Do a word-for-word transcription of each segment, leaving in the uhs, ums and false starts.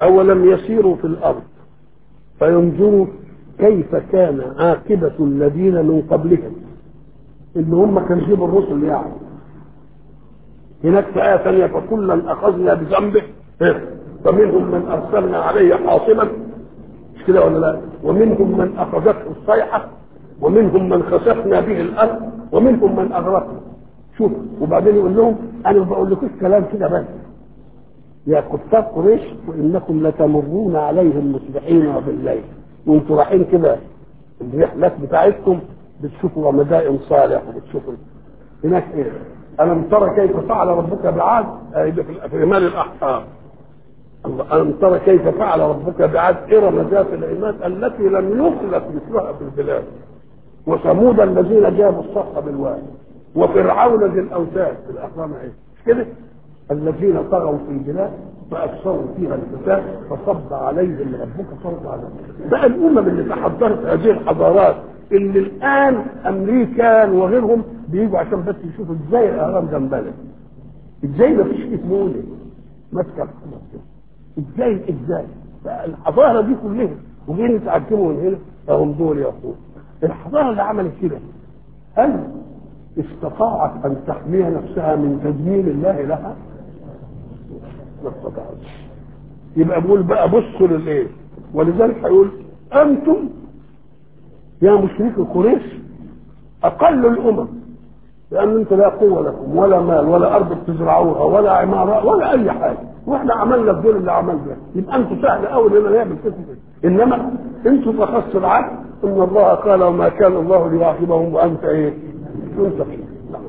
أولم يسيروا في الأرض فينظروا كيف كان عاقبة الذين من قبلهم، اللي هم كذبوا الرسل يعني. هناك في آية ثانية فكلا أخذنا بذنبه فمنهم من أرسلنا عليه حاصبا، مش كده ولا لا؟ ومنهم من أخذته الصيحة ومنهم من خسفنا به الأرض ومنهم من أغرقنا. شوف، وبعدين يقول لهم أنا ما بقول لكم كلام كده بس يا كفار قريش وإنكم لتمرون عليهم مصبحين وبالليل، وانتوا رايحين كده الرحلات بتاعتكم بتشوفوا رمضان صالح وبتشوفوا هناك ايه. ألم ترى كيف فعل ربك بعاد في رمال الأحقاب. ألم ترى كيف فعل ربك بعاد إرم ذات العماد التي لم يخلق مثلها في البلاد، وثمود الذين جابوا الصخر بالواد، وفرعون ذي الأوتاد في الأقرام ايه مش كده الذين طغوا في البلاد فأكثروا فيها الفساد فصب عليهم ربك صوت عذاب. بقى الأمم اللي تحضرت هذه الحضارات اللي الآن أمريكا وغيرهم بيجوا عشان بس يشوفوا ازاي الأهرام جنبنا، ازاي ما فيش اسمونه ماسكة ازاي ازاي الحضارة دي كلها وجايين يتعجبوا من هنا فهم دول يا أخوه. الحضارة اللي عملت كده هل استطاعت أن تحمي نفسها من تدمير الله لها؟ ما استطاعتش. يبقى بقول بقى بصوا للايه، ولذلك هيقول انتم يا مشركي قريش اقل الامم، لان انتم لا قوه لكم ولا مال ولا ارض بتزرعوها ولا عماره ولا اي حاجه، واحنا عملنا الدول اللي عملنا، يبقى انتم سهل قوي اننا نعمل كده. انما انتم فخص العدل ان الله قال وما كان الله ليعاقبهم وانت ايه؟ انت فيه.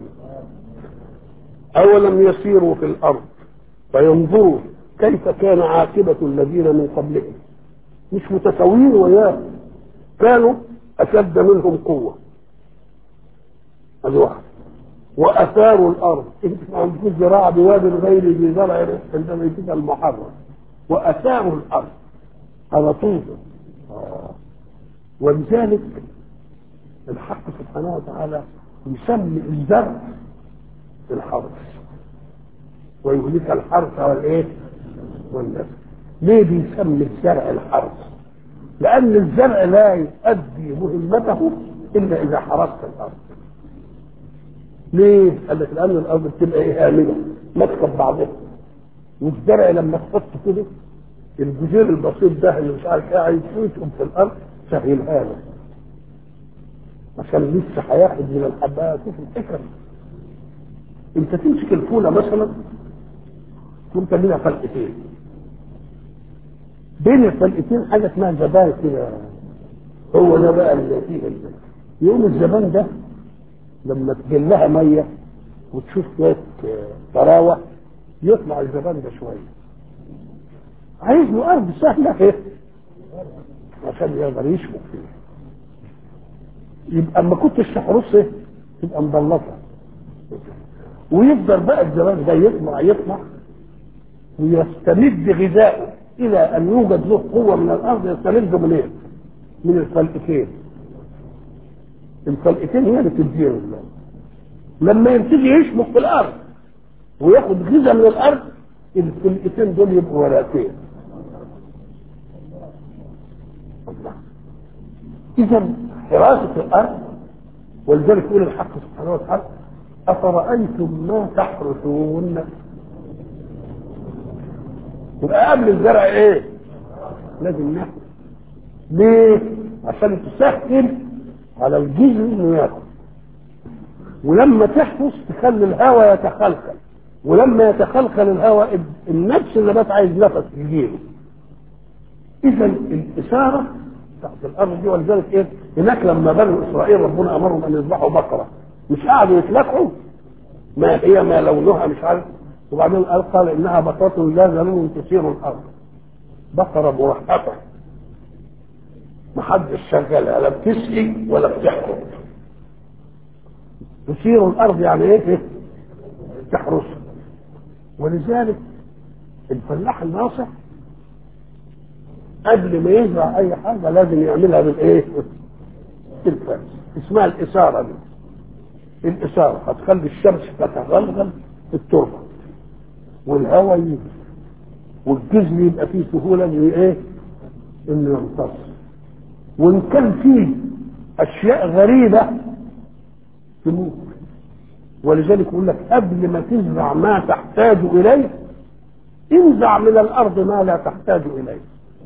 اولم يسيروا في الارض فينظروا كيف كان عاقبة الذين من قبلهم، مش متساويين وياه، كانوا أشد منهم قوة هذا واحد، وأثاروا الأرض، انت ما عندكوش زراعة بواد غير ذي زرع عند بيتك المحرم، وأثاروا الأرض هذا طوفة. ولذلك الحق سبحانه وتعالى يسمي الزرع الحرث ويهلك الحرث والايه والنسل. ليه بيسمي الزرع الحرث؟ لان الزرع لا يؤدي مهمته الا اذا حرثت الارض. ليه؟ قال لك لان الارض بتبقى ايه هامده ماسكه بعضها، والزرع لما تحط كده الجزير البسيط ده اللي مش عارف قاعد يشوفهم في الارض سهلها له عشان لسه هياخد من الحبات. شوف الفكره، انت تمسك الفوله مثلا كنت منها فلقتين، بين الفلقتين حاجه اسمها زبان كده، هو ده بقى اللي فيه يوم الزبان ده لما تجلها ميه وتشوف شويه طراوه يطلع الزبان ده شويه، عايز له ارض سهله ايه عشان يقدر يشبك فيها. يبقى اما كنتش تحرسه تبقى مبلطه، ويفضل بقى الزبان ده يطلع يطلع ويستمد غذائه الى ان يوجد له قوه من الارض يستمد منين؟ إيه؟ من الفلقتين. الفلقتين هي اللي تديره. لما يبتدي يشبك في الارض وياخد غذاء من الارض الفلقتين دول يبقوا ورقتين. اذا حراسه الارض، ولذلك يقول الحق سبحانه وتعالى افرايتم ما تحرثون. يبقى قبل الزرع ايه؟ لازم ناكل. ليه؟ عشان تسهل على الجذر انه ياكل، ولما تحفظ تخلي الهواء يتخلخل، ولما يتخلخل الهواء النفس النبات عايز نفس يجيله. اذا الاثاره تحت الارض دي، ولذلك ايه؟ هناك لما بنو اسرائيل ربنا امرهم ان يذبحوا بقره، مش قعدوا يتلكعوا ما هي ما لونها مش عارف، وبعدين قال قال انها بقره لا ذلول تثير الارض، بقره مرحبه محدش شغالها لا بتسقي ولا بتحكم، تثير الارض يعني ايه؟ تحرسها. ولذلك الفلاح الناصح قبل ما يزرع اي حاجه لازم يعملها بالايه؟ بالفرس، اسمها الاثاره دي. الاثاره هتخلي الشمس تتغلغل في التربه والهواء يجي، والجزم يبقى فيه سهوله انه ايه؟ انه يمتص. وان كان فيه اشياء غريبه تموت. ولذلك يقول لك قبل ما تزرع ما تحتاج اليه انزع من الارض ما لا تحتاج اليه.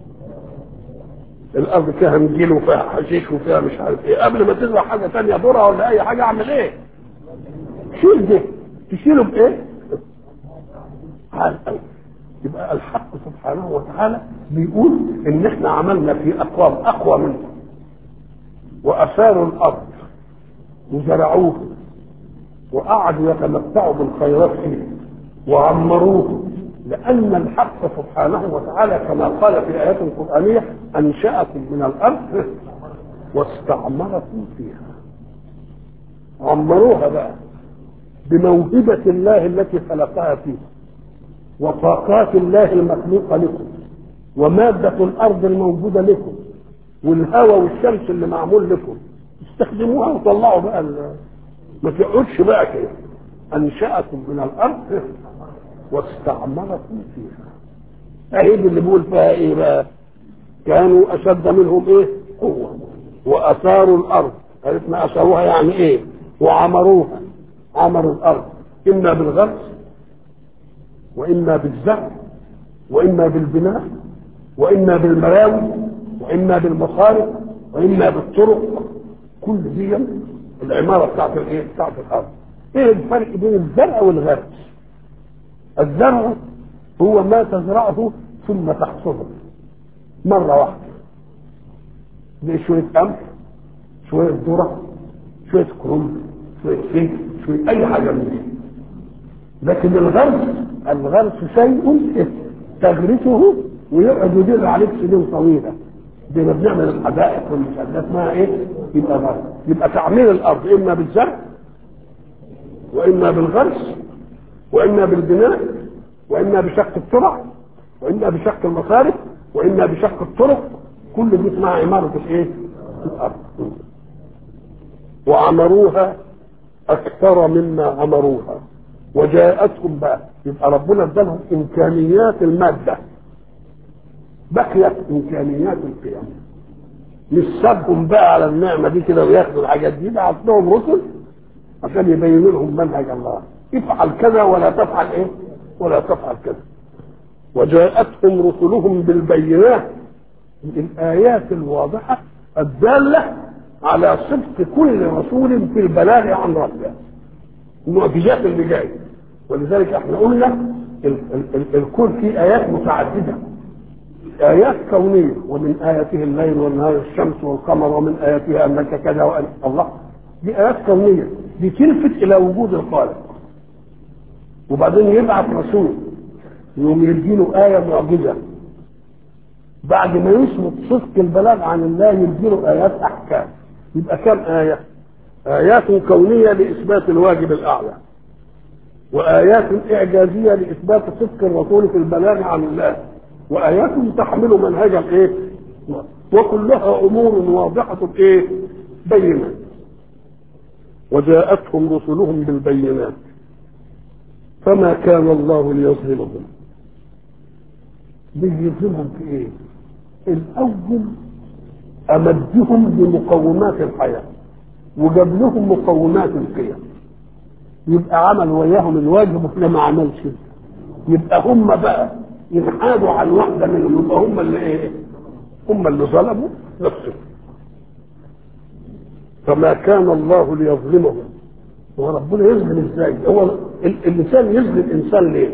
الارض فيها نجيل وفيها حشيش وفيها مش عارف ايه، قبل ما تزرع حاجه ثانيه ذره ولا اي حاجه اعمل ايه؟ شيل ده. تشيله بايه؟ حال قوي. يبقى الحق سبحانه وتعالى بيقول ان احنا عملنا في اقوام اقوى منكم واثاروا الارض وزرعوه وقعدوا يتمتعوا بالخيرات فيه وعمروه، لان الحق سبحانه وتعالى كما قال في ايات قرانيه انشاكم من الارض واستعمركم فيها. عمروها بقى بموهبه الله التي خلقها فيه وطاقات الله المخلوقه لكم وماده الارض الموجوده لكم والهواء والشمس اللي معمول لكم، استخدموها وطلعوا بقى ما تقعدش بقى كده. انشاكم من الارض واستعمركم فيها. اهي اللي بيقول فيها ايه بقى؟ كانوا اشد منهم ايه؟ قوه واثاروا الارض. عرفنا اثاروها يعني ايه؟ وعمروها. عمروا الارض اما بالغرس واما بالزرع واما بالبناء واما بالمراوي واما بالمصارف واما بالطرق. كل دي العماره بتاعت الايه؟ بتاعت الارض. ايه الفرق بين الزرع والغرس؟ الزرع هو ما تزرعه ثم تحصده مره واحده، زي شويه قمح، شويه ذره، شويه كرنب، شويه فجل، شويه اي حاجه من دي. لكن الغرس الغرس شيء تغرسه ويقعد يدير عليك سنين طويله، زي ما بنعمل الحدائق والمسدات اسمها ايه؟ يبقى غرس. يبقى تعمير الارض اما بالزرع واما بالغرس واما بالبناء واما بشق الترع واما بشق المصارف واما بشق الطرق. كل دي اسمها عماره الايه؟ الارض. وعمروها اكثر مما عمروها وجاءتهم بقى. يبقى ربنا ادالهم امكانيات الماده، بقيت امكانيات القيم. مش سابهم بقى على النعمه دي كده وياخدوا الحاجات دي، بعت لهم رسل عشان يبينوا لهم منهج الله. افعل كذا ولا تفعل ايه؟ ولا تفعل كذا. وجاءتهم رسلهم بالبينات، الايات الواضحه الداله على صدق كل رسول في البلاغ عن ربه، المعجزات اللي جايه. ولذلك احنا قلنا الكون فيه ايات متعدده، ايات كونيه، ومن اياته الليل والنهار الشمس والقمر، ومن اياته انك كذا وان الله. دي ايات كونيه دي تلفت الى وجود الخالق. وبعدين يبعث رسول يوم يديله ايه معجزه، بعد ما يثبت صدق البلاغ عن الله يديله ايات احكام. يبقى كم ايه؟ ايات كونيه لاثبات الواجب الاعلى، وايات اعجازيه لاثبات صدق الرسول في البلاغ عن الله، وايات تحمل منهجا ايه؟ وكلها امور واضحه ايه؟ بينه. وجاءتهم رسلهم بالبينات فما كان الله ليظلمهم. بيظلمهم في ايه؟ الاول امدهم بمقومات الحياه وجاب لهم مقومات القيم، يبقى عمل وياهم الواجب وفي ما عملش، يبقى هم بقى ينحادوا عن واحده منهم، يبقى هم اللي ايه؟ هم اللي ظلموا نفسهم. فما كان الله ليظلمهم. هو ربنا يظلم ازاي؟ هو الانسان يظلم الانسان ليه؟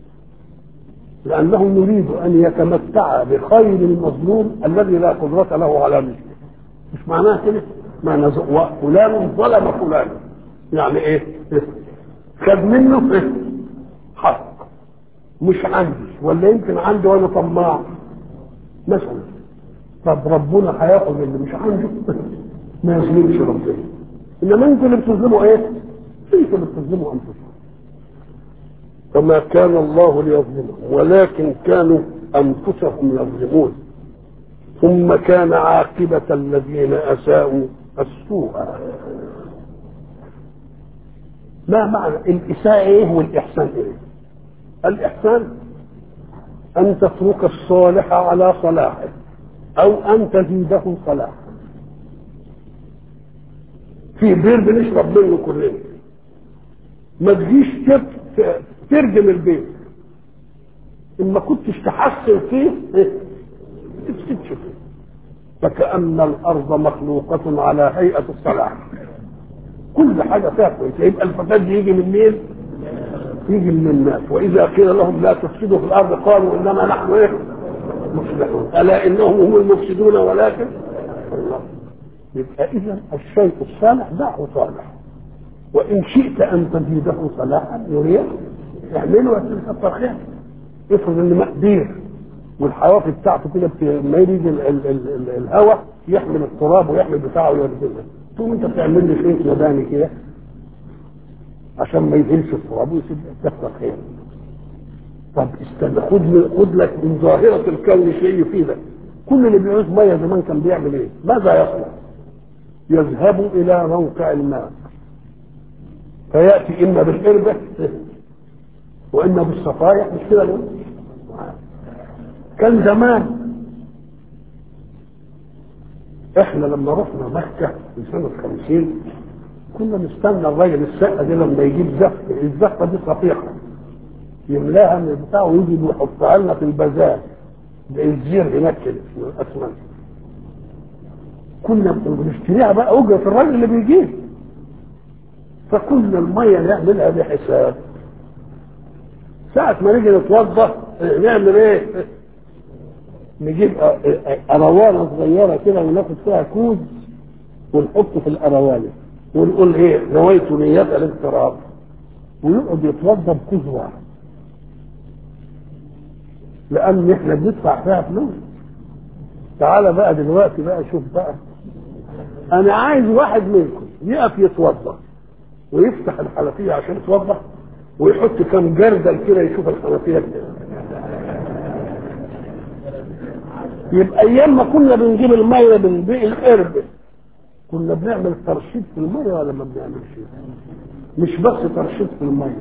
لانه يريد ان يتمتع بخير المظلوم الذي لا قدرة له على مثله. مش معناه كده؟ معنى فلان ظلم فلان، يعني ايه؟ خد منه إيه؟ حق مش عندي، ولا يمكن عندي وانا طماع مثلا. طب ربنا هياخد اللي مش عنده؟ ما يظلمش ربنا. انما انتوا اللي بتظلموا ايه؟ انتوا اللي بتظلموا انفسكم. فما كان الله ليظلمهم ولكن كانوا انفسهم يظلمون. ثم كان عاقبة الذين اساءوا السوء. ما معنى الاساءة ايه والاحسان ايه؟ الاحسان أن تترك الصالح على صلاحه أو أن تزيده صلاحا. في بير بنشرب منه كلنا، ما تجيش ترجم البير، إن ما كنتش تحسن فيه تفسدش فيه. فكأن الأرض مخلوقة على هيئة الصلاح، كل حاجة فيها كويسة. يبقى الفساد يجي من مين؟ يجي من الناس. وإذا قيل لهم لا تفسدوا في الأرض قالوا إنما نحن إيه؟ مصلحون. ألا إنهم هم المفسدون ولكن الله. يبقى إذا الشيء الصالح دعه صالح، وإن شئت أن تزيده صلاحا يريد اعمله وتكثر خير. افرض إن مقدير والحواف بتاعته كده لما يجي الهواء يحمل التراب ويحمل بتاعه ويرجله، تقوم انت بتعمل لي شيء مباني كده عشان ما يدهنش التراب ويسيب تكثر خير. طب استنى، خد خد لك من ظاهره الكون شيء يفيدك. كل اللي بيعوز ميه زمان كان بيعمل ايه؟ ماذا يصنع؟ يذهب الى موقع الماء فياتي اما بالقربه واما بالصفايح، مش كده ليه؟ كان زمان احنا لما رحنا مكه في سنه خمسين كنا نستنى الراجل السقه دي لما يجيب زفه، الزفه دي صفيحه يملاها من بتاعه ويجي يحطها لنا في البازار زي الزير هناك كده من الاسمنت. كنا بنشتريها بقى اجره الراجل اللي بيجيب، فكنا الميه نعملها بحساب. ساعة ما نيجي نتوضا نعمل ايه؟ نجيب اروانه صغيره كده وناخد فيها كوز ونحطه في الاروانه ونقول ايه؟ نويت نيات الاضطراب، ويقعد يتوضا بكوز واحد، لان احنا بندفع فيها فلوس. تعالى بقى دلوقتي بقى شوف بقى، انا عايز واحد منكم يقف يتوضا ويفتح الحنفيه عشان يتوضا ويحط كم جردل كده يشوف الحنفيه كده. يبقى ايام ما كنا بنجيب الميه بنبيع القرب كنا بنعمل ترشيد في الميه ولا ما بنعملش؟ مش بس ترشيد في الميه،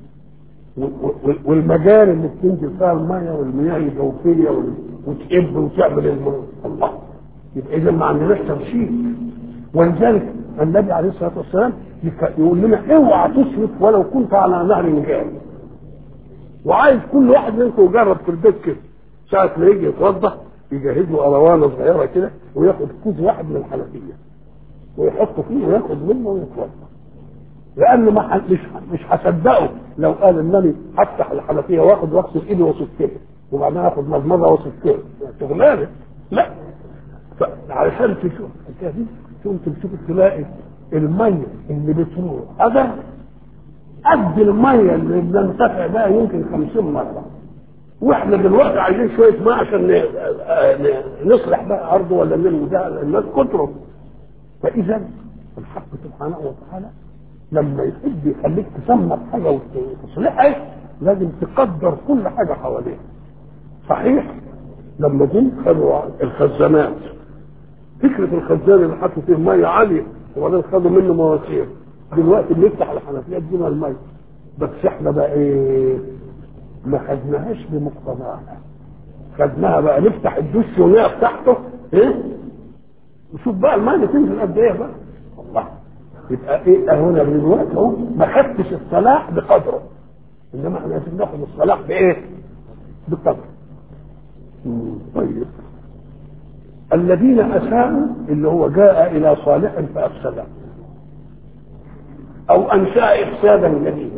والمجاري اللي بتنزل فيها الميه والمياه الجوفيه وتقب وتعمل الميه. الله، يبقى اذا ما عندناش ترشيد. ولذلك النبي عليه الصلاه والسلام يقول لنا اوعى تصرف ولو كنت على نهر جاري. وعايز كل واحد منكم يجرب في البيت كده، ساعه ما يجي يتوضا يجهز له اروانه صغيره كده وياخد كوز واحد من الحنفيه ويحطه فيه وياخد منه ويتوضا. لانه ما مش مش هصدقه لو قال انني هفتح الحنفيه واخد واغسل ايدي واسكتها وبعدين اخد مضمضه واسكتها، شغلانه. لا، علشان تشوف الحكايه دي تقوم تشوف تلاقي الميه اللي بتروح هذا قد الميه اللي بننتفع بها يمكن خمسين مره. واحنا دلوقتي عايزين شويه ماء عشان نصلح بقى ارض ولا نلم ده الناس كتروا. فاذا الحق سبحانه وتعالى لما يحب يخليك تسمى بحاجه وتصلحها لازم تقدر كل حاجه حواليها. صحيح لما جم خدوا الخزانات، فكره الخزان اللي حطوا فيه ميه عاليه وبعدين خدوا منه مواسير، دلوقتي بنفتح الحنفيات دي من الميه. بس احنا بقى ايه؟ ما خدناهاش بمقتضاها، خدناها بقى نفتح الدش ونقف تحته ايه؟ وشوف بقى الميه تنزل قد ايه بقى. الله، يبقى ايه هنا دلوقتي اهو ما خدتش الصلاح بقدره، انما احنا لازم ناخد الصلاح بايه؟ بقدره. طيب الذين اساءوا اللي هو جاء الى صالح فافسده او انشا افسادا جديدا،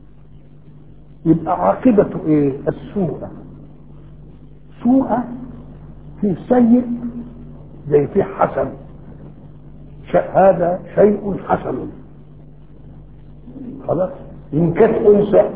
يبقى عاقبته ايه؟ السوء. سوء في سيء زي في حسن، هذا شيء حسن. خلاص، ان كانت انثى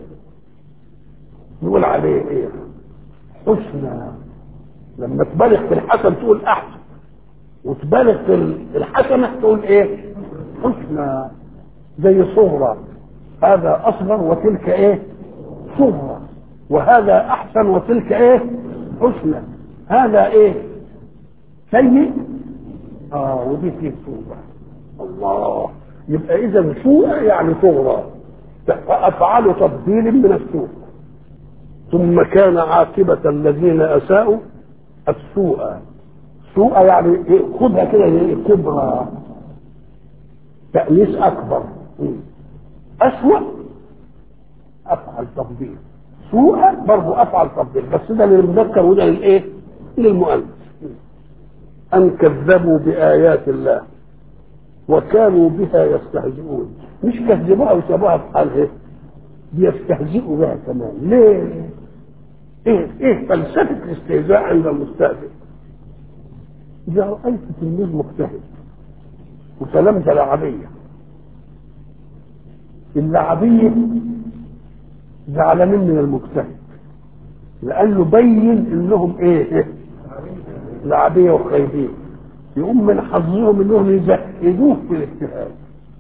نقول عليه ايه؟ حسنى. لما تبالغ في الحسن تقول احسن، وتبالغ في الحسنه تقول ايه؟ حسنى. زي صغرى، هذا اصغر وتلك ايه؟ صغرى. وهذا احسن وتلك ايه؟ حسنى. هذا ايه؟ سيء اه ودي فيه صغرى. الله، يبقى اذا سوء يعني صغرى، افعال تفضيل من السوء. ثم كان عاقبة الذين أساءوا السوء. سوء يعني خدها كده كبرى، تأنيس أكبر. أسوأ أفعل تفضيل، سوء برضه أفعل تفضيل، بس ده للمذكر وده للإيه؟ للمؤنث. أن كذبوا بآيات الله وكانوا بها يستهزئون. مش كذبوها وسابوها في حالها، بيستهزئوا بها كمان. ليه؟ ايه ايه فلسفه الاستهزاء عند المستهزئ؟ اذا رايت تلميذ مجتهد وسلمت لعبيه، اللعبيه زعلانين من المجتهد لانه بين انهم ايه؟ لعبيه وخايبين. يقوم من حظهم انهم يزهدوه في الاجتهاد،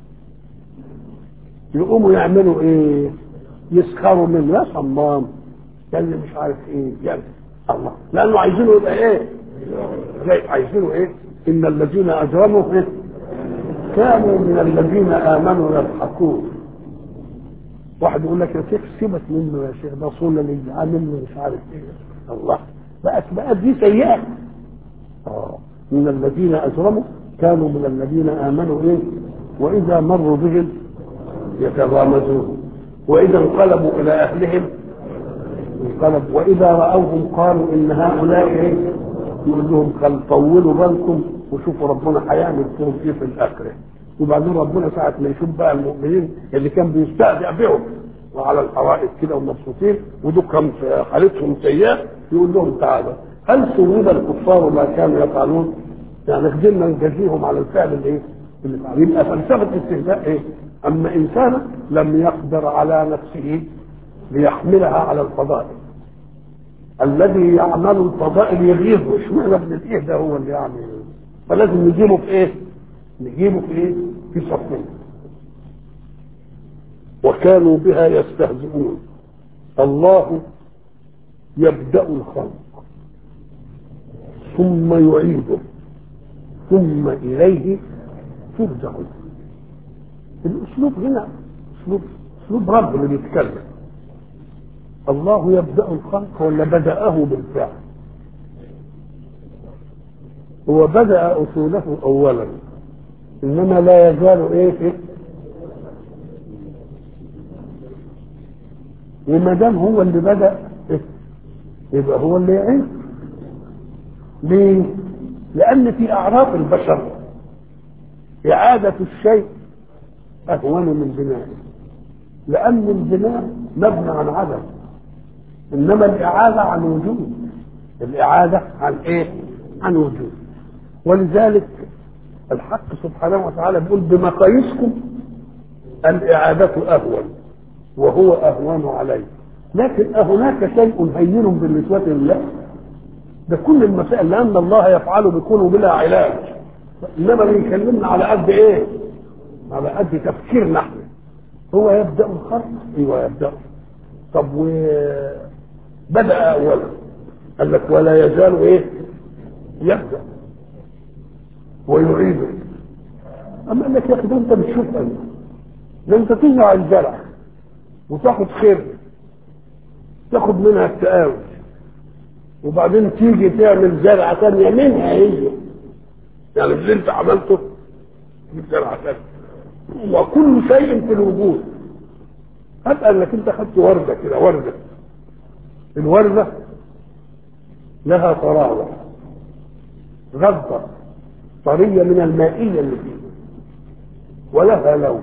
يقوموا يعملوا ايه؟ يسخروا منه، يا صمام اللي مش عارف ايه يعني الله، لانه عايزينه يبقى ايه؟ زي عايزينه ايه؟ ان الذين اجرموا إيه؟ كانوا من الذين امنوا يضحكون. واحد يقول لك يا شيخ سيبك منه يا شيخ، ده صونا اللي عامل مش عارف ايه. الله، بقت بقت دي سيئه. اه من الذين اجرموا كانوا من الذين امنوا ايه؟ واذا مروا بهم يتغامزون واذا انقلبوا الى اهلهم انقلب واذا راوهم قالوا ان هؤلاء ايه؟ يقول لهم خل طولوا بالكم وشوفوا ربنا هيعمل فيهم ايه في الاخره. وبعدين ربنا ساعه ما يشوف بقى المؤمنين اللي كان بيستهزئ بهم وعلى الحرائق كده ومبسوطين ودول كان حالتهم سيئه، يقول لهم تعالوا هل ثوب الكفار ما كانوا يفعلون؟ يعني قدرنا نجازيهم على الفعل الايه؟ اللي فعلوا. يبقى فلسفه الاستهزاء ايه؟ اما انسان لم يقدر على نفسه ليحملها على الفضائل، الذي يعمل الفضائل يغيظه، اشمعنى ابن الايه ده هو اللي يعمل؟ فلازم نجيبه في ايه؟ نجيبه في ايه؟ في صفين. وكانوا بها يستهزئون. الله يبدأ الخلق ثم يعيده ثم إليه ترجعون. الأسلوب هنا أسلوب أسلوب رب اللي بيتكلم. الله يبدأ الخلق ولا بدأه بالفعل؟ هو بدأ أصوله أولا، إنما لا يزال إيه إيه؟ وما دام هو اللي بدأ إيه؟ يبقى هو اللي يعيد. ليه؟ لأن في أعراف البشر إعادة الشيء أهون من بنائه، لأن البناء مبنى عن عدم، إنما الإعادة عن وجود. الإعادة عن إيه؟ عن وجود. ولذلك الحق سبحانه وتعالى بيقول بمقاييسكم الإعادة أهون وهو أهون عليه. لكن أهناك شيء هين بالنسبة لله؟ ده كل المسائل لأن الله يفعل بكونه بلا علاج، إنما بيكلمنا على قد إيه؟ على قد تفكيرنا نحن. هو يبدأ الخلق، أيوه يبدأ. طب وبدأ أولا قال لك ولا يزال إيه؟ يبدأ ويعيده. أما قال لك يا أخي ده أنت بتشوف أنت ده أنت تزرع الزرع وتاخد خير تاخد منها التقاوي وبعدين تيجي تعمل زرعة ثانية منها هي، يعني اللي أنت عملته تجيب زرعة ثانية. وكل شيء في الوجود هبقى انك انت خدت وردة كده، وردة الوردة لها طراوة غضة طرية من المائية اللي فيها، ولها لون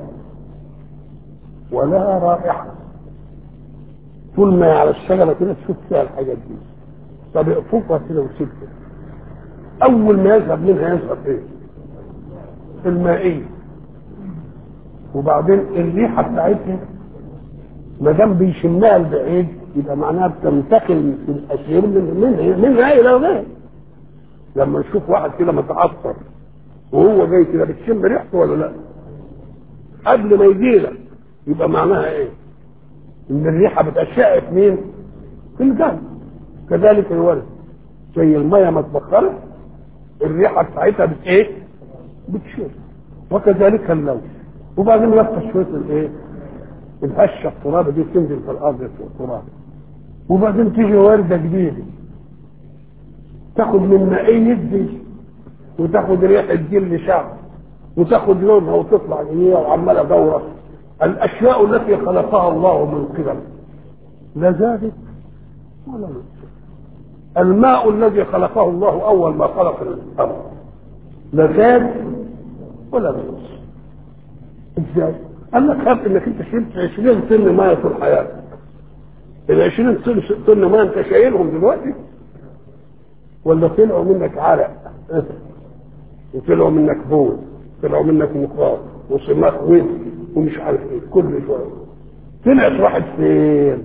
ولها رائحة. طول ما على الشجرة كده تشوف فيها الحاجات دي. طب اقفوها كده وسيبها، أول ما يذهب منها يذهب إيه؟ المائية. وبعدين الريحة بتاعتها ما دام بيشمها البعيد يبقى معناها بتنتقل في الأشياء من منها منها إلى غيرها. لما نشوف واحد كده متعطر وهو جاي كده بتشم ريحته ولا لا؟ قبل ما يجي لك يبقى معناها ايه؟ ان الريحه بتشع مين؟ في الجو. كذلك الورد زي الميه ما اتبخرت الريحه بتاعتها بت ايه؟ بتشير. وكذلك اللون. وبعدين يفتح شويه الايه؟ الهشه التراب دي تنزل في الارض في التراب. وبعدين تيجي ورده جديده تاخد من مائية دي وتاخد ريحه جل شعب وتاخد لونها وتطلع هي وعماله دوره. الاشياء التي خلقها الله من قبل لا زادت ولا نقصت. الماء الذي خلقه الله اول ما خلق الارض لا زاد ولا نقص. ازاي؟ قال لك خاف انك انت شلت عشرين طن ميه في الحياه. ال عشرين طن ميه انت شايلهم دلوقتي ولا طلعوا منك عرق وطلعوا منك بول طلعوا منك مخاط وسماك ود ومش عارف ايه كل شويه طلعت راحت فين؟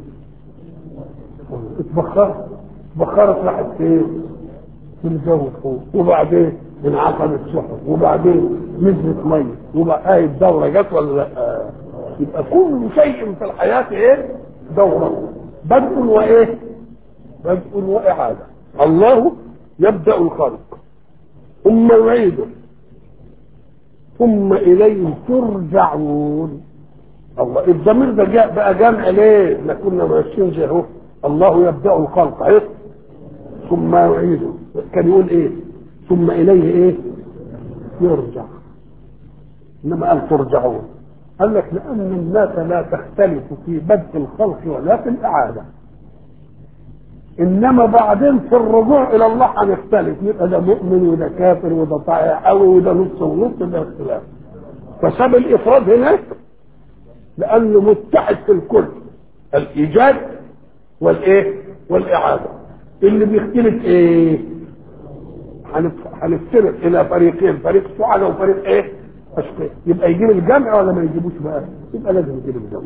اتبخرت اتبخرت راحت فين؟ في الجو فوق وبعدين انعقدت سحب وبعدين نزلت ميه وبقى ايه الدوره جت ولا لا؟ يبقى كل شيء في الحياه ايه؟ دوره بدء وايه؟ بدء واعاده. الله يبدا الخلق ثم يعيده ثم اليه ترجعون. الله الضمير ده جاء بقى جمع ليه؟ ما كنا ماشيين زي اهو الله يبدا الخلق اهي ثم يعيده. كان يقول ايه؟ ثم اليه ايه؟ يرجع. انما قال ترجعون قال لك لان الناس لا تختلف في بدء الخلق ولا في الاعاده، انما بعدين في الرجوع الى الله هنختلف يبقى ده مؤمن وده كافر وده طائع قوي وده نص ونص ده اختلاف. فساب الافراد هناك لانه متحد في الكل الايجاد والايه والاعاده. اللي بيختلف ايه؟ هنفترق الى فريقين، فريق سعداء وفريق ايه؟ اشقياء. يبقى يجيب الجمع ولا ما يجيبوش بقى؟ يبقى لازم يجيب الجمع.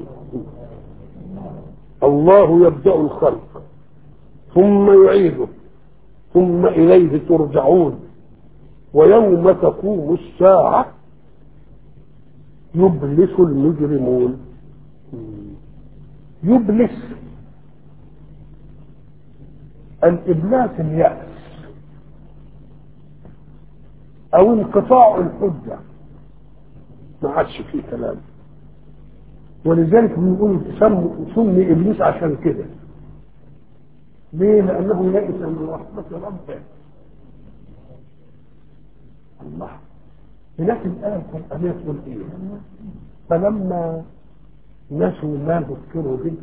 الله يبدا الخلق ثم يعيده ثم اليه ترجعون ويوم تقوم الساعه يبلس المجرمون. يبلس الابلاس اليأس او انقطاع الحجه ما عادش فيه كلام. ولذلك بنقول سمي ابليس عشان كده. ليه؟ لانه يئس من رحمه ربه. الله هناك الايه القرانيه تقول ايه؟ فلما نسوا ما ذكروا به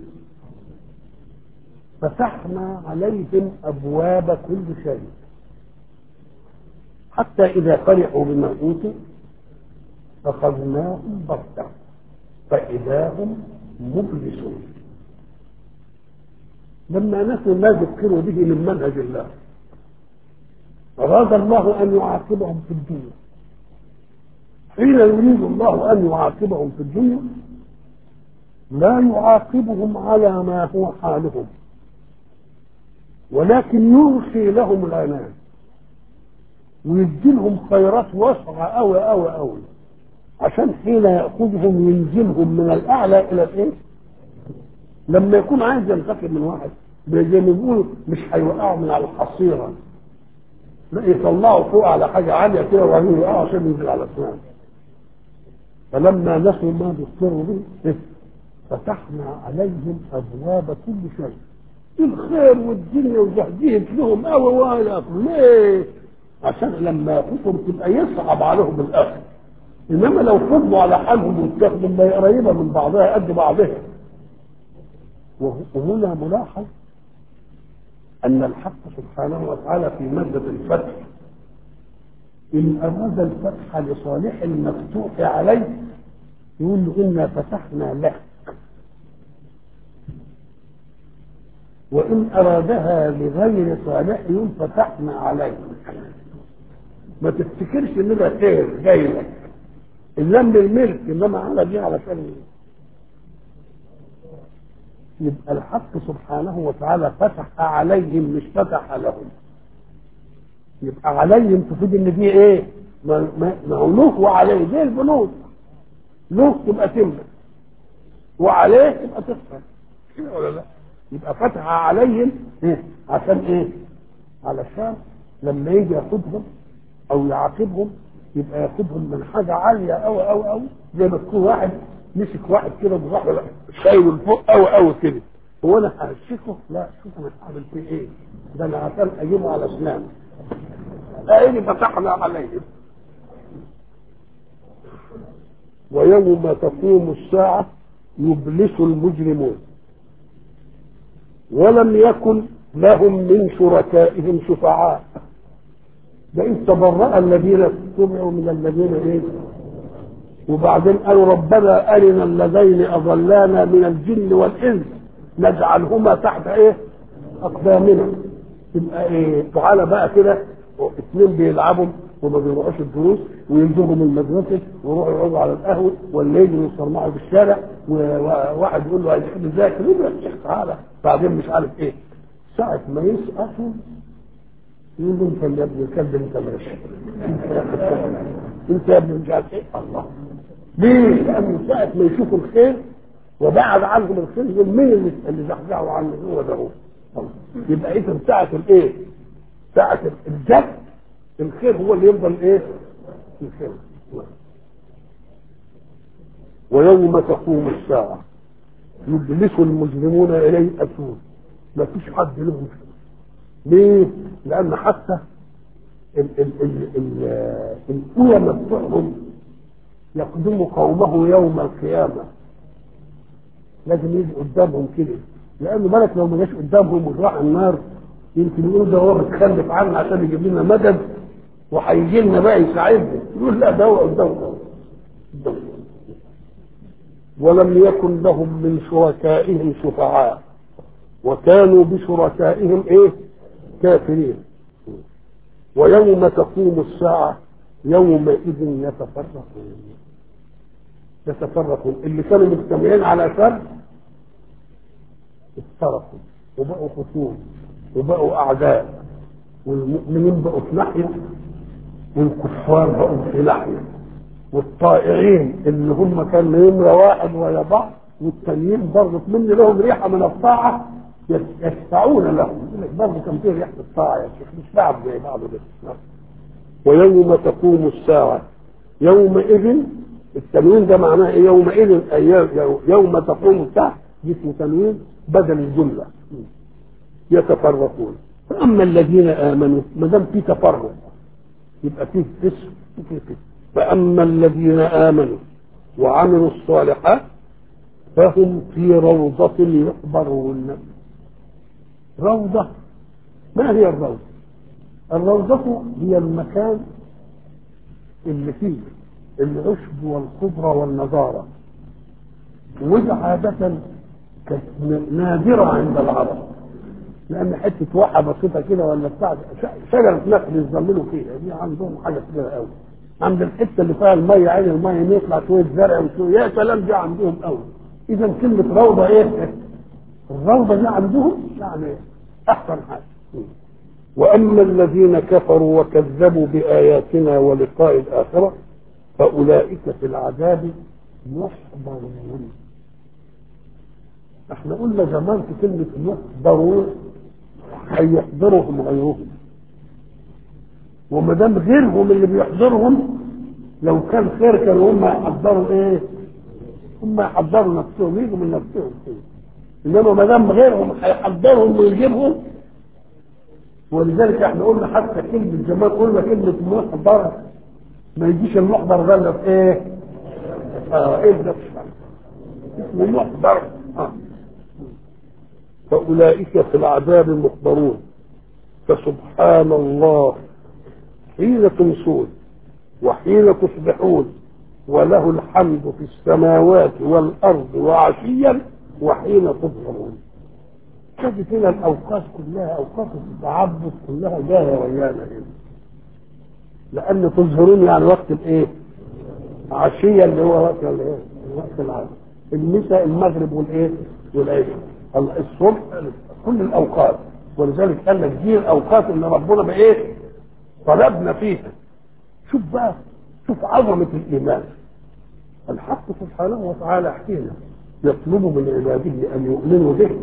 فتحنا عليهم ابواب كل شيء حتى اذا فرحوا بما اوتوا اخذناهم بغته فاذا هم مبلسون. لما نسوا ما ذكروا به من منهج الله أراد الله أن يعاقبهم في الدنيا. حين يريد الله أن يعاقبهم في الدنيا لا يعاقبهم على ما هو حالهم ولكن يرخي لهم العنان ويديلهم خيرات واسعة أوي أوي أوي عشان حين يأخذهم ينزلهم من الأعلى إلى الإيه؟ لما يكون عايز ينتقم من واحد زي ما بيقولوا مش هيوقعوا من على الحصيرة لا يطلعوا فوق على حاجة عالية كده وبعدين يوقعوا عشان ينزل على الأسنان. فلما نسوا ما ذكروا به فتحنا عليهم أبواب كل شيء. الخير والدنيا وزهديت لهم أوي ولا ليه؟ عشان لما ياخذهم تبقى يصعب عليهم الأخذ. إنما لو فضلوا على حالهم واتخذوا ما قريبة من بعضها قد بعضها. وهنا ملاحظ أن الحق سبحانه وتعالى في مادة الفتح إن أراد الفتح لصالح المفتوح عليه يقول له إنا فتحنا لك، وإن أرادها لغير صالح يقول فتحنا عليك. ما تفتكرش إن ده خير جاي لك اللام للملك إنما على دي علشان يبقى الحق سبحانه وتعالى فتح عليهم مش فتح لهم. يبقى عليهم تفيد ان دي ايه؟ ما هو له وعليه زي البنوك، له تبقى تملك وعليه تبقى تخسر كده ولا لا؟ يبقى فتح عليهم ايه؟ عشان ايه؟ علشان لما يجي ياخدهم او يعاقبهم يبقى ياخدهم من حاجه عاليه قوي قوي قوي زي ما تكون واحد مسك واحد كده بصاحبه شايله لفوق قوي قوي كده هو انا هشكه؟ لا، شوف انا هعمل فيه ايه، ده انا عشان اجيبه على اسنان ايه فتحنا عليه. ويوم تقوم الساعة يبلس المجرمون ولم يكن لهم من شركائهم شفعاء. ده إذ تبرأ الذين اتبعوا من الذين ايه، وبعدين قالوا ربنا أرنا اللذين أضلانا من الجن والإنس نجعلهما تحت ايه أقدامنا. يبقى ايه، تعالى بقى كده اثنين بيلعبوا وما بيروحوش الدروس وينزلوا من المدرسه ويروحوا يقعدوا على القهوه ولا يجوا يصرمعوا في الشارع، وواحد يقول له عايز يذاكر يقول له يا شيخ تعالى، بعدين مش عارف ايه، ساعه ما يسقطوا يقول له انت يا ابن الكلب انت ماشي انت يا ابن مش عارف ايه. الله ليه؟ لان ساعه ما يشوفوا الخير وبعد عنهم الخير يقول مين اللي اللي زحزحوا عنه؟ هو ده هو. يبقى اذا ساعه الايه؟ ساعه الجد الخير هو اللي يفضل ايه؟ الخير. ويوم تقوم الساعة يبلس المجرمون إليه أسود، ما فيش حد لهم. ليه؟ لأن حتى ال ال ال ال الأمم بتوعهم يقدموا قومه يوم القيامة، لازم يجي قدامهم كده، لأنه بالك لو ما جاش قدامهم وراح النار يمكن يقول ده هو بيتخلف عنا عشان يجيب لنا مدد وهيجي لنا بقى يساعدنا، يقول لا ده هو قدامكم. ولم يكن لهم من شركائهم شفعاء وكانوا بشركائهم ايه؟ كافرين. ويوم تقوم الساعة يومئذ يتفرقون يتفرقون اللي كانوا مجتمعين على شر افترقوا وبقوا خصوم وبقوا أعداء، والمؤمنين بقوا في ناحية والكفار بقوا في ناحية، والطائعين اللي هم كانوا نمرة واحد ويا بعض والتانيين برضه من لهم ريحة من الطاعة يشفعون لهم. يقول لك برضه كان فيه ريحة الطاعة يا شيخ، مش بعض زي بعض ده. ويوم تقوم الساعة يومئذ، التنوين ده معناه ايه؟ يومئذ يوم تقوم الساعة جسم تنوين بدل الجملة يتفرقون. فأما الذين آمنوا ما دام في تفرق يبقى فيه اسم وفيه اسم. فأما الذين آمنوا وعملوا الصالحات فهم في روضة يحبرون. روضة، ما هي الروضة؟ الروضة هي المكان اللي فيه العشب والخضرة والنضارة، وده عادة كانت نادرة عند العرب، لأن حتة واحة بسيطة كده ولا بتاع شجرة نخل يظللوا فيها دي عندهم حاجة كبيرة قوي. عند الحتة اللي فيها المية عين المية يطلع شوية زرع وشوية يا سلام دي عندهم قوي. إذا كلمة روضة إيه؟ الروضة دي عندهم يعني أحسن حاجة. وأما الذين كفروا وكذبوا بآياتنا ولقاء الآخرة فأولئك في العذاب محضرون. احنا قلنا زمان في كلمة محضرون هيحضرهم غيرهم، وما دام غيرهم اللي بيحضرهم لو كان خير كانوا هم يحضروا ايه؟ هم يحضروا نفسهم يجوا من نفسهم كده، انما ما دام غيرهم هيحضرهم ويجيبهم. ولذلك احنا قلنا حتى كلمة زمان قلنا كلمة محضر ما يجيش المحضر ده الا في ايه؟ اه ايه ده؟ اسمه محضر. اه فأولئك في العذاب محضرون. فسبحان الله حين تمسون وحين تصبحون وله الحمد في السماوات والأرض وعشيا وحين تظهرون. شفت هنا الأوقات كلها أوقات التعبد كلها جاية ويانا هنا، لأن تظهرون يعني وقت الإيه؟ عشيا اللي هو وقت الإيه؟ وقت العصر، المساء المغرب والإيه؟ والعشاء، الصبح، كل الأوقات. ولذلك قال لك دي الأوقات اللي ربنا بإيه؟ طلبنا فيها. شوف بقى، شوف عظمة الإيمان. الحق سبحانه وتعالى حين يطلب من عباده أن يؤمنوا به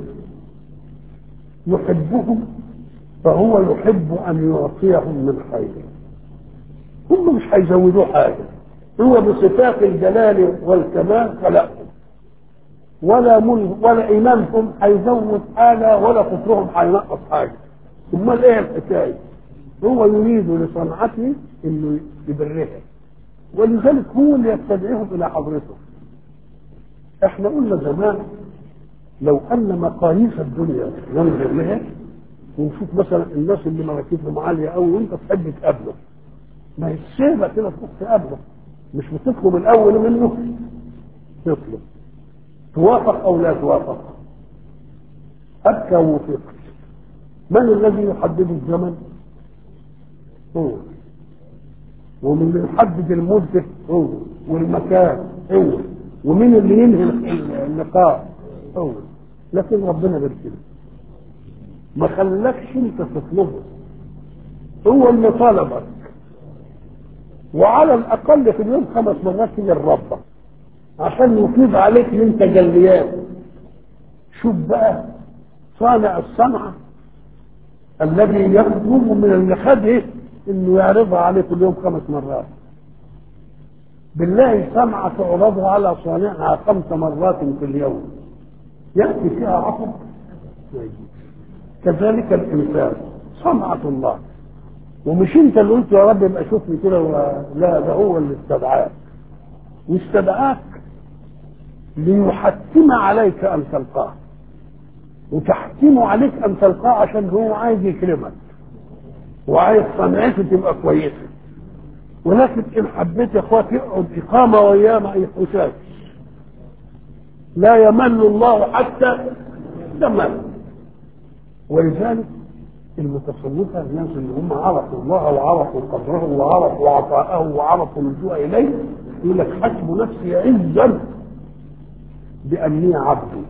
يحبهم، فهو يحب أن يعطيهم من خيره. هم مش هيزودوا حاجة، هو بصفات الجلال والكمال خلقهم، ولا مل ولا ايمانهم هيزود حاجه ولا كفرهم هينقص حاجه. امال ايه الحكايه؟ هو يريد لصنعته انه يبرها، ولذلك هو اللي يستدعيهم الى حضرته. احنا قلنا زمان لو ان مقاييس الدنيا ننظر لها ونشوف مثلا الناس اللي مراكزهم عاليه قوي وانت تحب تقابله، ما هي السيبه كده تروح تقابله، مش بتطلب الاول منه، تطلب توافق او لا توافق، ابكى ووفقت. من الذي يحدد الزمن؟ هو. ومن اللي يحدد المده؟ هو. والمكان؟ هو. ومين اللي ينهي اللقاء؟ هو. لكن ربنا غير كده، ما خلكش انت تطلبه، هو اللي طلبك. وعلى الاقل في اليوم خمس مرات تيجي ربك عشان يفيض عليك من تجليات. شوف بقى صانع الصنعه الذي يطلب من اللي خده انه يعرضها عليه كل يوم خمس مرات. بالله صنعه تعرضها على صانعها خمس مرات في اليوم، ياتي فيها عطب؟ كذلك الانسان صنعه الله، ومش انت اللي قلت يا رب يبقى شوفني كده، لا، ده هو اللي استدعاك، واستدعاك ليحتم عليك ان تلقاه، وتحتم عليك ان تلقاه عشان هو عايز يكرمك وعايز صنعته تبقى كويسه. ولكن ان حبيت يا اخوات يقعد اقامه وياه ما يحوشاش، لا يمل الله حتى يمل. ولذلك المتصوفه الناس اللي هم عرفوا الله وعرفوا قدره وعرفوا عطاءه وعرفوا اللجوء اليه يقول لك حسب نفسي عزا باني عبد.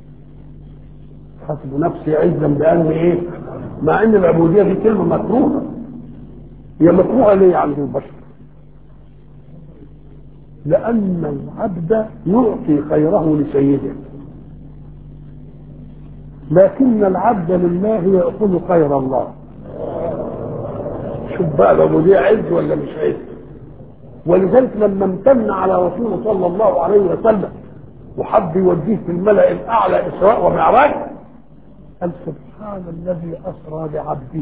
حسب نفسي عزا باني ايه؟ مع ان العبوديه دي كلمه مكروهه. هي مكروهه ليه عند البشر؟ لان العبد يعطي خيره لسيده، لكن العبد لله يأخذ خير الله. شوف بقى العبودية عز ولا مش عز؟ ولذلك لما امتن على رسوله صلى الله عليه وسلم وحب يوديه في الملأ الأعلى إسراء ومعراج، قال سبحان الذي أسرى بعبده.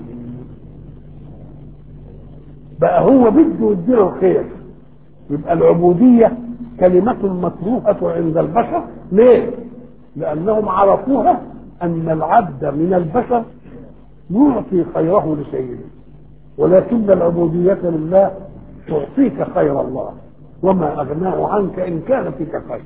بقى هو بده يديله الخير. يبقى العبودية كلمة مكروهة عند البشر. ليه؟ لأنهم عرفوها أن العبد من البشر يعطي خيره لسيده، ولكن العبودية لله تعطيك خير الله وما أغناه عنك إن كان فيك خير.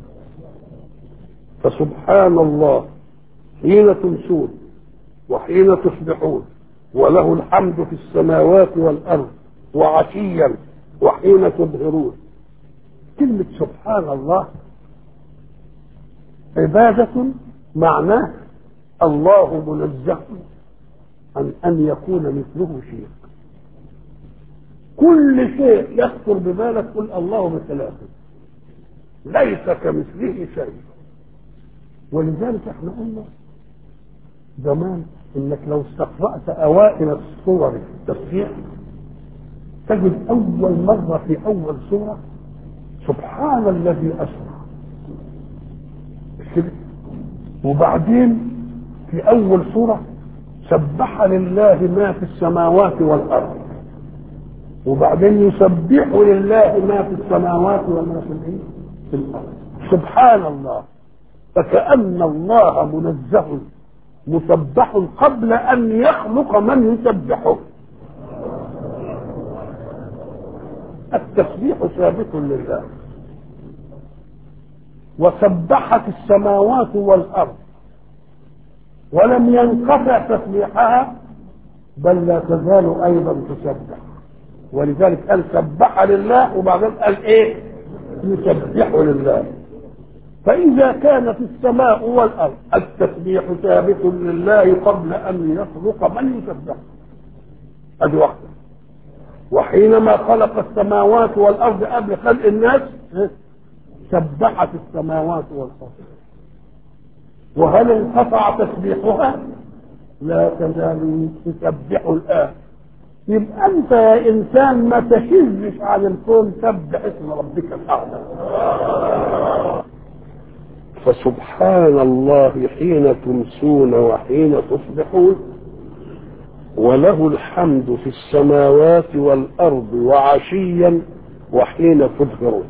فسبحان الله حين تمسون وحين تصبحون وله الحمد في السماوات والأرض وعشيا وحين تظهرون. كلمة سبحان الله عبادة معناه الله منزه عن أن يكون مثله شيء. كل شيء يخطر ببالك قل الله بثلاثة، ليس كمثله شيء. ولذلك احنا قلنا زمان انك لو استقرأت اوائل الصور في التسبيح تجد اول مرة في اول سورة سبحان الذي اسرى، وبعدين في اول سورة سبح لله ما في السماوات والارض، وبعدين يسبح لله ما في السماوات وما في الارض. سبحان الله، فكأن الله منزه مسبح قبل ان يخلق من يسبحه. التسبيح ثابت لله. وسبحت السماوات والارض ولم ينقطع تسبيحها بل لا تزال ايضا تسبح. ولذلك قال سبح لله وبعدين قال ايه؟ يسبح لله. فاذا كانت السماء والارض التسبيح ثابت لله قبل ان يخلق من يسبح، ادي واحده. وحينما خلق السماوات والارض قبل خلق الناس سبحت السماوات والارض. وهل انقطع تسبيحها؟ لا تزال تسبح الان. يبقى انت يا انسان ما تشذش عن الكون، سبح اسم ربك الاعلى. فسبحان الله حين تمسون وحين تصبحون وله الحمد في السماوات والأرض وعشيا وحين تظهرون.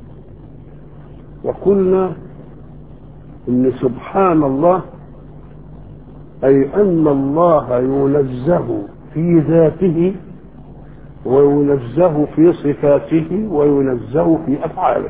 وقلنا إن سبحان الله أي أن الله ينزه في ذاته وينزه في صفاته وينزه في أفعاله،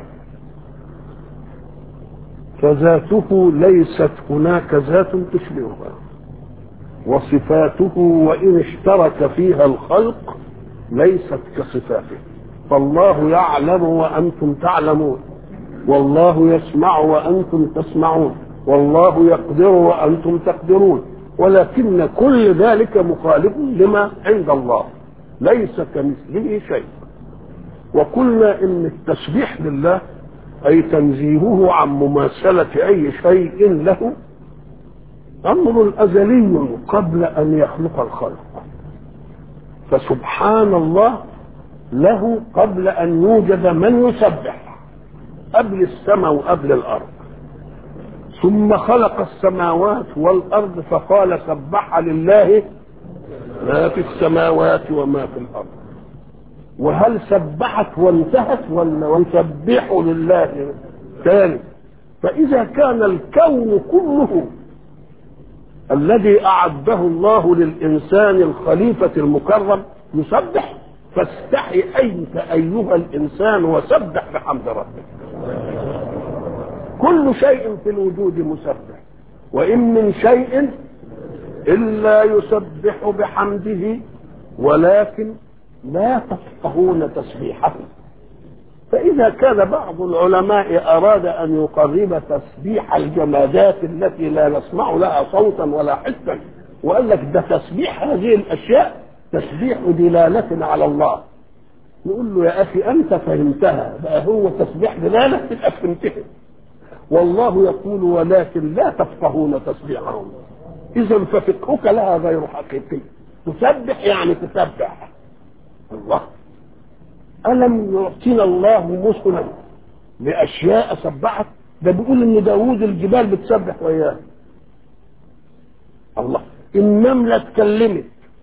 فذاته ليست هناك ذات تشبهها، وصفاته وإن اشترك فيها الخلق ليست كصفاته. فالله يعلم وأنتم تعلمون، والله يسمع وأنتم تسمعون، والله يقدر وأنتم تقدرون، ولكن كل ذلك مخالف لما عند الله، ليس كمثله شيء. وقلنا إن التسبيح لله أي تنزيهه عن مماثلة أي شيء له أمر أزلي قبل أن يخلق الخلق، فسبحان الله له قبل أن يوجد من يسبح، قبل السماء وقبل الأرض، ثم خلق السماوات والأرض فقال سبح لله ما في السماوات وما في الأرض. وهل سبحت وانتهت ولا يسبح لله ثاني؟ فإذا كان الكون كله الذي أعده الله للإنسان الخليفة المكرم يسبح، فاستحي أنت أيها الإنسان وسبح بحمد ربك. كل شيء في الوجود مسبح، وإن من شيء إلا يسبح بحمده ولكن لا تفقهون تسبيحه. فإذا كان بعض العلماء أراد أن يقرب تسبيح الجمادات التي لا نسمع لها صوتا ولا حسا، وقال لك ده تسبيح هذه الأشياء تسبيح دلالة على الله، نقول له يا أخي أنت فهمتها، بقى هو تسبيح دلالة تبقى فهمتها، والله يقول ولكن لا تفقهون تسبيحهم. إذا ففقهك لها غير حقيقي. تسبح يعني تسبح الله. ألم يعطينا الله مثلا لأشياء سبحت؟ ده بيقول إن داوود الجبال بتسبح وياه. الله، النملة اتكلمت،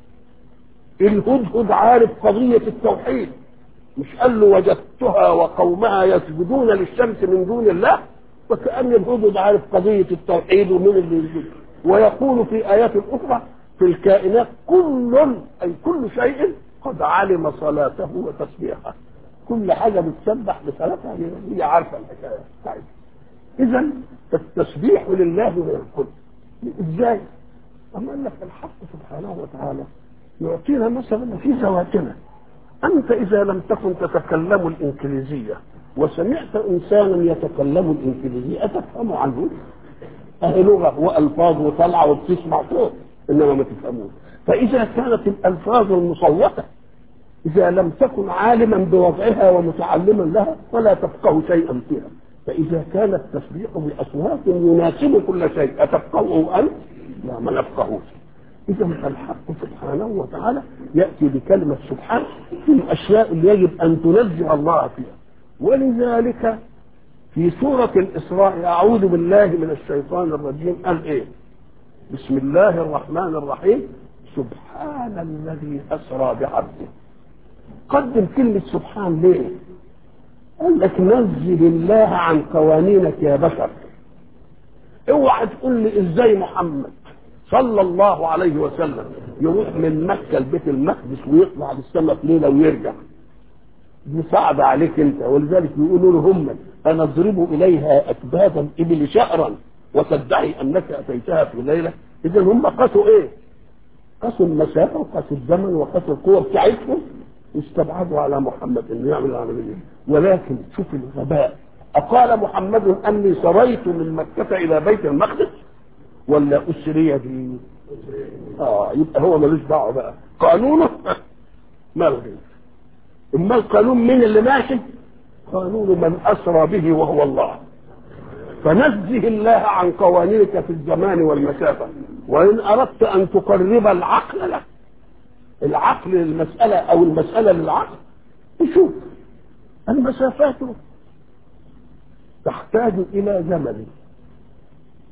الهدهد عارف قضية التوحيد، مش قال له وجدتها وقومها يسجدون للشمس من دون الله؟ وكأن الهدهد عارف قضية التوحيد ومن اللي يسجد. ويقول في آيات أخرى في الكائنات كل أي كل شيء قد علم صلاته وتسبيحه، كل حاجة بتسبح بصلاتها هي عارفة الحكاية بتاعتها. إذا التسبيح لله غير الكل. إزاي؟ أما قال لك الحق سبحانه وتعالى يعطينا مثلا في ذواتنا. أنت إذا لم تكن تتكلم الإنجليزية وسمعت إنسانا يتكلم الإنجليزية أتفهم عنه؟ أهي لغة وألفاظ وطلعة وبتسمع صوت، إنما ما تفهمون. فإذا كانت الألفاظ المصوتة إذا لم تكن عالما بوضعها ومتعلما لها فلا تفقه شيئا فيها. فإذا كان التسبيح بأصوات يناسب كل شيء أتفقهه أنت؟ لا، ما نفقهوش. إذا الحق سبحانه وتعالى يأتي بكلمة سبحان في الأشياء اللي يجب أن تنزه الله فيها. ولذلك في سورة الإسراء أعوذ بالله من الشيطان الرجيم قال إيه؟ بسم الله الرحمن الرحيم سبحان الذي أسرى بعبده. قدم كلمة سبحان ليه؟ قال لك نزل الله عن قوانينك يا بشر. اوعى تقول لي ازاي محمد صلى الله عليه وسلم يروح من مكة لبيت المقدس ويطلع للسماء في ليلة ويرجع، دي صعبة عليك انت. ولذلك يقولوا له هم فنضرب اليها اكبادا ابل شهرا وتدعي انك اتيتها في ليلة. اذا هم قاسوا ايه؟ قاسوا المسافة وقاسوا الزمن وقاسوا القوة بتاعتهم، استبعدوا على محمد انه يعمل العملية. ولكن شوف الغباء، اقال محمد اني سريت من مكة الى بيت المقدس ولا اسري به؟ اه يبقى هو ملوش دعوه بقى، قانونه ملغي. اما القانون مين اللي ماشي؟ قانون من اسرى به وهو الله. فنزه الله عن قوانينك في الزمان والمسافه. وان اردت ان تقرب العقل له، العقل للمساله او المساله للعقل، شوف المسافات تحتاج الى زمن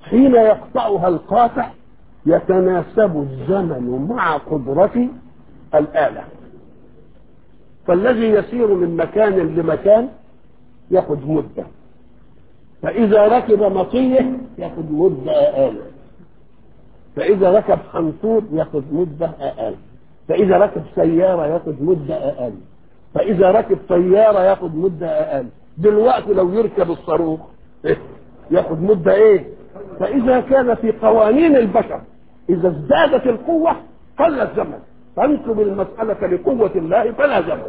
حين يقطعها القاطع يتناسب الزمن مع قدرة الآلة، فالذي يسير من مكان لمكان ياخد مدة، فإذا ركب مطية ياخد مدة أقل، فإذا ركب حنطور ياخد مدة أقل، فإذا ركب سيارة ياخد مدة أقل، فإذا ركب طيارة ياخد مدة أقل. دلوقتي لو يركب الصاروخ ياخد مدة إيه؟ فإذا كان في قوانين البشر إذا ازدادت القوة قل الزمن، فانسب المسألة لقوة الله فلا زمن.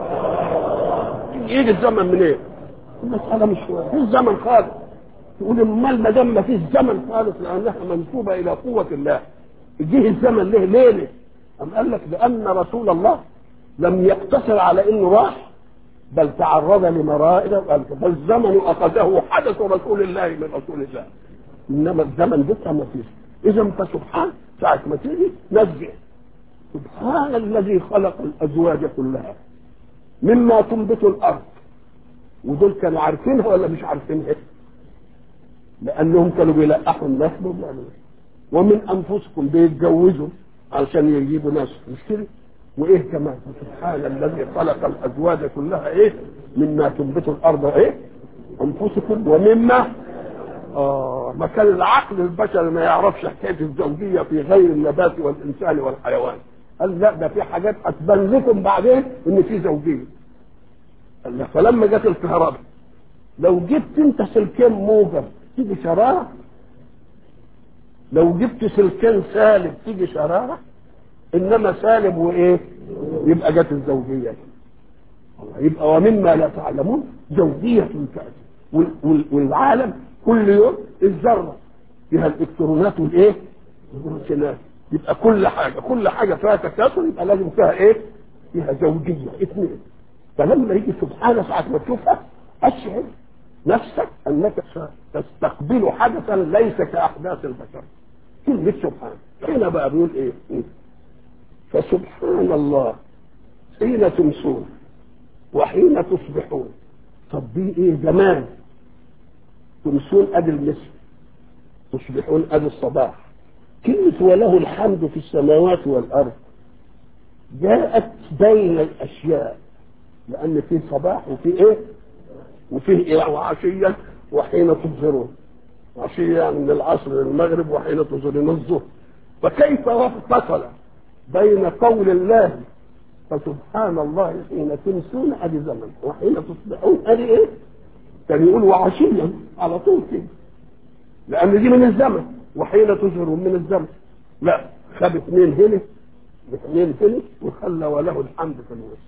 يجي الزمن من إيه؟ المسألة مش في الزمن خالص. تقول امال ما دام ما فيش زمن خالص لأنها منسوبة إلى قوة الله، يجيه الزمن ليه؟ ليه ليه؟ أم قال لك لأن رسول الله لم يقتصر على إنه راح، بل تعرض لمرائد، فالزمن أخذه حدث رسول الله من رسول الله، إنما الزمن ده ما فيش. إذا فسبحان ساعة ما تيجي نزع سبحان الذي خلق الأزواج كلها مما تنبت الأرض، ودول كانوا عارفينها ولا مش عارفينها؟ لأنهم كانوا بيلقحوا الناس بيعملوا، ومن أنفسكم بيتجوزوا علشان يجيبوا ناس، مش كده؟ وإيه كمان؟ سبحان الذي خلق الأزواج كلها إيه؟ مما تنبت الأرض إيه؟ أنفسكم ومما آه ما كان العقل البشري ما يعرفش حكاية الزوجية في غير النبات والإنسان والحيوان. قال لا ده في حاجات هتبان لكم بعدين إن في زوجية. قال لا فلما جت الكهرباء لو جبت أنت سلكين موجب تيجي شرارة، لو جبت سلكين سالب تيجي شرارة، إنما سالب وإيه؟ يبقى جت الزوجية. يبقى ومما لا تعلمون زوجية تأتي، والعالم كل يوم الذرة فيها الإلكترونات والإيه؟ والبروتينات، يبقى كل حاجة كل حاجة فيها تكاثر يبقى لازم فيها إيه؟ فيها زوجية اثنين. فلما يجي سبحانه ساعة ما تشوفها أشعر نفسك أنك تستقبل حدثا ليس كأحداث البشر. كلمة سبحان هنا بقى بيقول إيه؟ فسبحان الله حين تمسون وحين تصبحون. طب دي إيه؟ زمان تمسون أدي المسك، تصبحون أدي الصباح. كلمة وله الحمد في السماوات والأرض جاءت بين الأشياء، لأن فيه صباح وفيه إيه؟ وفيه إيه؟ وعشيا وحين تظهرون، عشيا من العصر للمغرب وحين تظهرون الظهر. فكيف اتصل بين قول الله فسبحان الله حين تمسون أدي زمن وحين تصبحون أدي إيه؟ كان يقول وعشيا على طول كده، لأن دي من الزمن، وحين تظهرون من الزمن. لا خد اثنين هنا اثنين هنا وخلى وله الحمد في الوسط.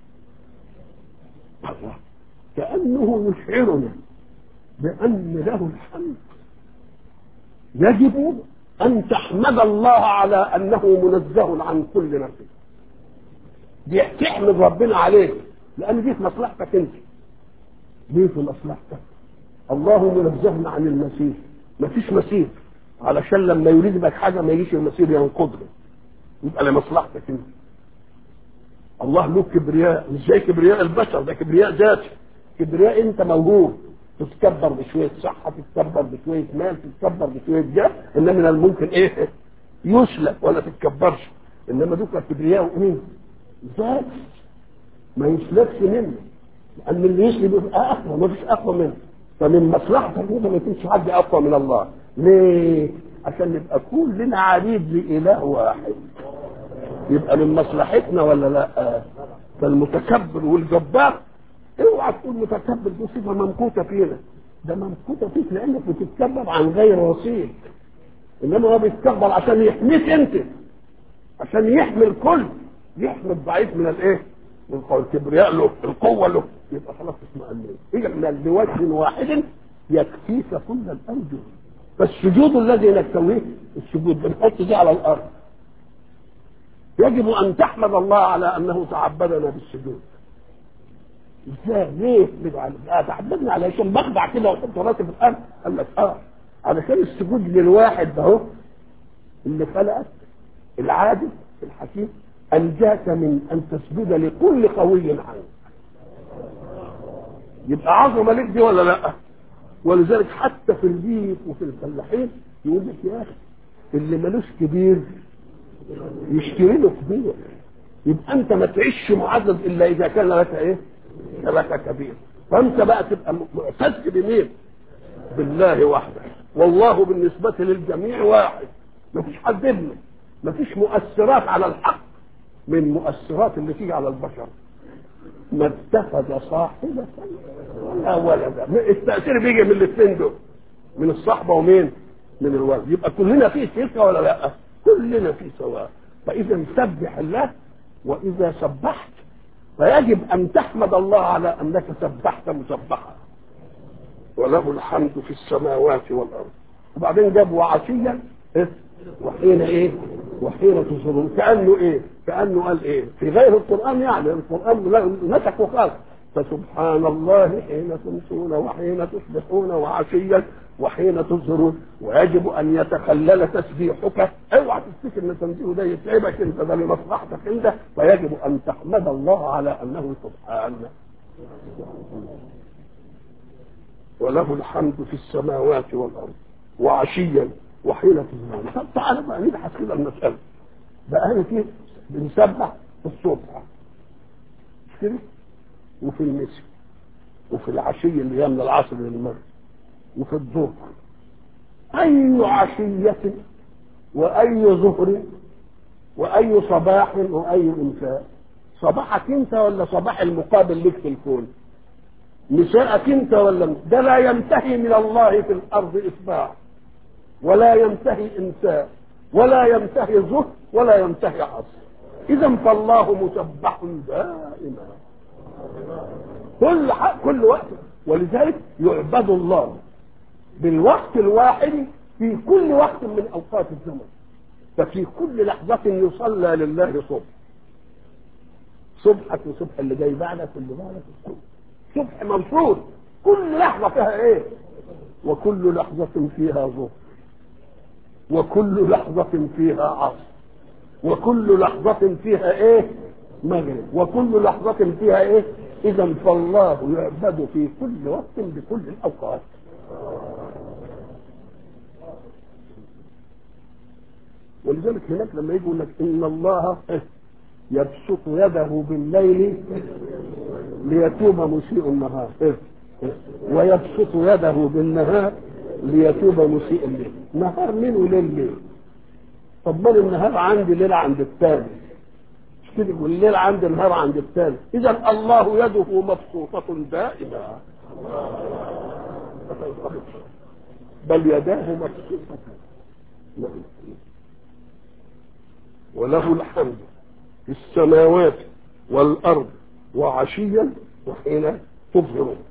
الله كأنه يشعرنا بأن له الحمد. يجب أن تحمد الله على أنه منزه عن كل نفس، دي تحمد ربنا عليه، لأن دي في مصلحتك أنت. دي في مصلحتك. الله منزه عن المسير، ما فيش مسير، علشان لما يريد بك حاجة ما يجيش المسير ينقضه، يبقى لمصلحتك انت. الله له كبرياء مش زي كبرياء البشر، ده كبرياء ذاتي. كبرياء انت موجود تتكبر بشوية صحة، تتكبر بشوية مال، تتكبر بشوية جاه، انما من الممكن ايه؟ يسلب ولا تتكبرش. انما دوك كبرياء ايه؟ ذات ما يسلبش منه، لان اللي يسلب يبقى اقوى، ما فيش اقوى منه. فمن مصلحتك انت ما يكونش حد اقوى من الله. ليه؟ عشان نبقى كلنا عبيد لإله واحد، يبقى من مصلحتنا ولا لا؟ فالمتكبر والجبار اوعى تكون متكبر، دي صفه ممقوته فينا، ده ممقوته فيك لانك بتتكبر عن غير وسيط، انما هو بيتكبر عشان يحميك انت، عشان يحمي الكل، يحمي الضعيف من الايه؟ من القوة. الكبرياء له، القوه له، يبقى خلاص اطمئن. اجعل لوجه واحد يكفيك كل الأوجه. فالسجود الذي نكتويه السجود بنحط دي على الارض، يجب ان تحمد الله على انه تعبدنا بالسجود. ازاي؟ ليه؟ اه تعبدنا علشان بخضع كده واحط راسي في الارض. قال لك اه علشان السجود للواحد ده اللي خلقك العادل الحكيم انجاك من ان تسجد لكل قوي عنك. يبقى عظمه لك دي ولا لا؟ ولذلك حتى في البيت وفي الفلاحين يقول لك يا اخي اللي ملوش كبير يشتري له كبير. يبقى انت ما تعيش معزز الا اذا كان لك ايه؟ لك كبير. فانت بقى تبقى معتز بمين؟ بالله وحده. والله بالنسبه للجميع واحد، ما فيش حد ابنه، ما فيش مؤثرات على الحق من مؤثرات اللي تيجي على البشر. ما اتخذ صاحبة ولا ولدا. التأثير بيجي من الاثنين دول، من الصحبة ومين؟ من الولد. يبقى كلنا فيه شركة ولا لا؟ كلنا فيه سواء. فإذا سبح الله، وإذا سبحت فيجب أن تحمد الله على أنك سبحت مسبحا وله الحمد في السماوات والأرض. وبعدين جاب وعشيا إيه؟ وحين ايه؟ وحين تظهرون. كأنه ايه؟ كأنه قال ايه؟ في غير القرآن، يعني القرآن نسك وقال فسبحان الله حين تمسون وحين تصبحون وعشيا وحين تظهرون. ويجب ان يتخلل تسبيحك. اوعى تفتكر ان تنزيه ده يتعبك انت، ده لمصلحتك انت. فيجب ان تحمد الله على انه سبحانه وله الحمد في السماوات والارض وعشيا وحين تظهرون. تعالى بقى نبحث كده المسألة. بقى هنا فيه بنسبح في الصبح كده، وفي المساء، وفي العشي اللي هي من العصر للمغرب، وفي الظهر. أي عشية وأي ظهر وأي صباح وأي مساء. صباحك أنت ولا صباح المقابل لك في الكون؟ مساءك أنت ولا؟ ده لا ينتهي من الله في الأرض إصباح، ولا ينتهي إمساء، ولا ينتهي ظهر، ولا ينتهي عصر. إذا فالله مسبح دائما كل حق كل وقت. ولذلك يعبد الله بالوقت الواحد في كل وقت من أوقات الزمن. ففي كل لحظة يصلى لله صبح. صبحك وصبح اللي جاي بعدك واللي بعدك الصبح. صبح منصور كل لحظة فيها إيه؟ وكل لحظة فيها ظهر، وكل لحظة فيها عصر، وكل لحظة فيها ايه؟ مغرب، وكل لحظة فيها ايه؟ اذا فالله يعبد في كل وقت بكل الاوقات. ولذلك هناك لما يقول لك ان الله يبسط يده بالليل ليتوب مسيء النهار، ويبسط يده بالنهار ليتوب مسيء الليل. نهار مين وليل ليه؟ طب ما النهار عندي ليل عند الثاني، مش كده؟ والليل عند النهار عند الثاني. اذا الله يده مبسوطة دائما، بل يداه مبسوطة. وله الحمد في السماوات والارض وعشيا وحين تظهرون.